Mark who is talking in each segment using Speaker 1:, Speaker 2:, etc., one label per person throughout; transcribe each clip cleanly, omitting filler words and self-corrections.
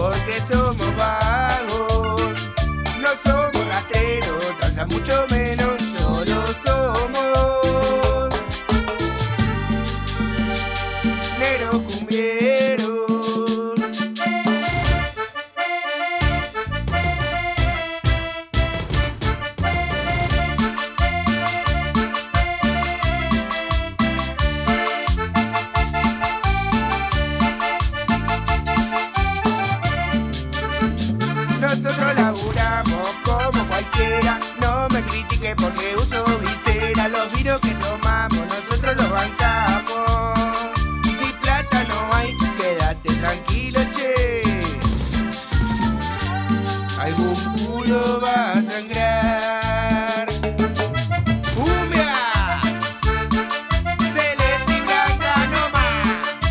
Speaker 1: porque somos vagos. No somos rateros, tranza mucho menos, solo somos negros cumbieros. Nosotros laburamos como cualquiera, no me critique porque uso visera. Los vinos que tomamos nosotros los bancamos. Si plata no hay, quédate tranquilo, che. Algún culo va a sangrar. ¡Cumbia! Celeste y blanca nomás.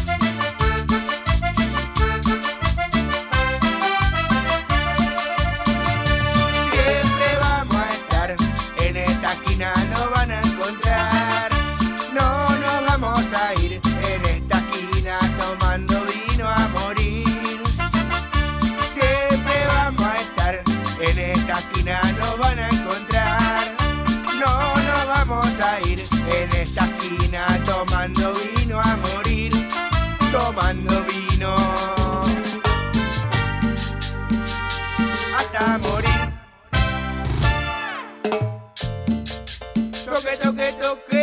Speaker 1: Siempre vamos a estar, en esta esquina nos van a encontrar. No nos vamos a ir, en esta esquina tomando vino a morir. Siempre vamos a estar, en esta esquina nos van a encontrar. No nos vamos a ir, en esta esquina tomando vino a morir. Tomando vino hasta morir. Toque, toque, toque.